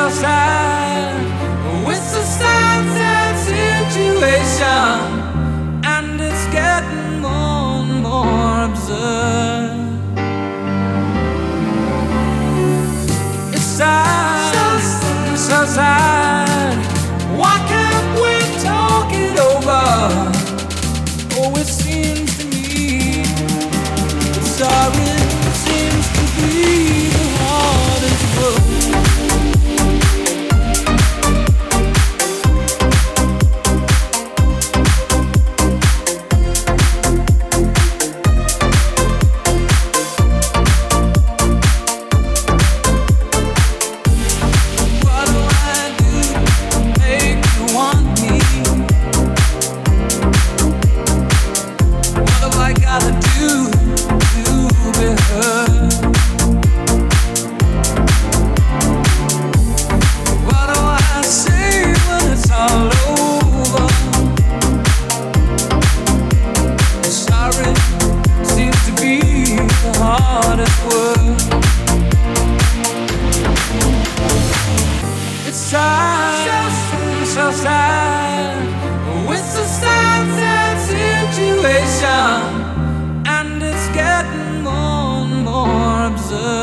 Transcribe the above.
sad. It's a sad, sad situation, and it's getting more and more absurd. It's sad, so sad. Why can't we talk it over? Oh, it seems to me that sorry seems to be the hardest word. So sad, it's a sad, sad situation, and it's getting more and more absurd.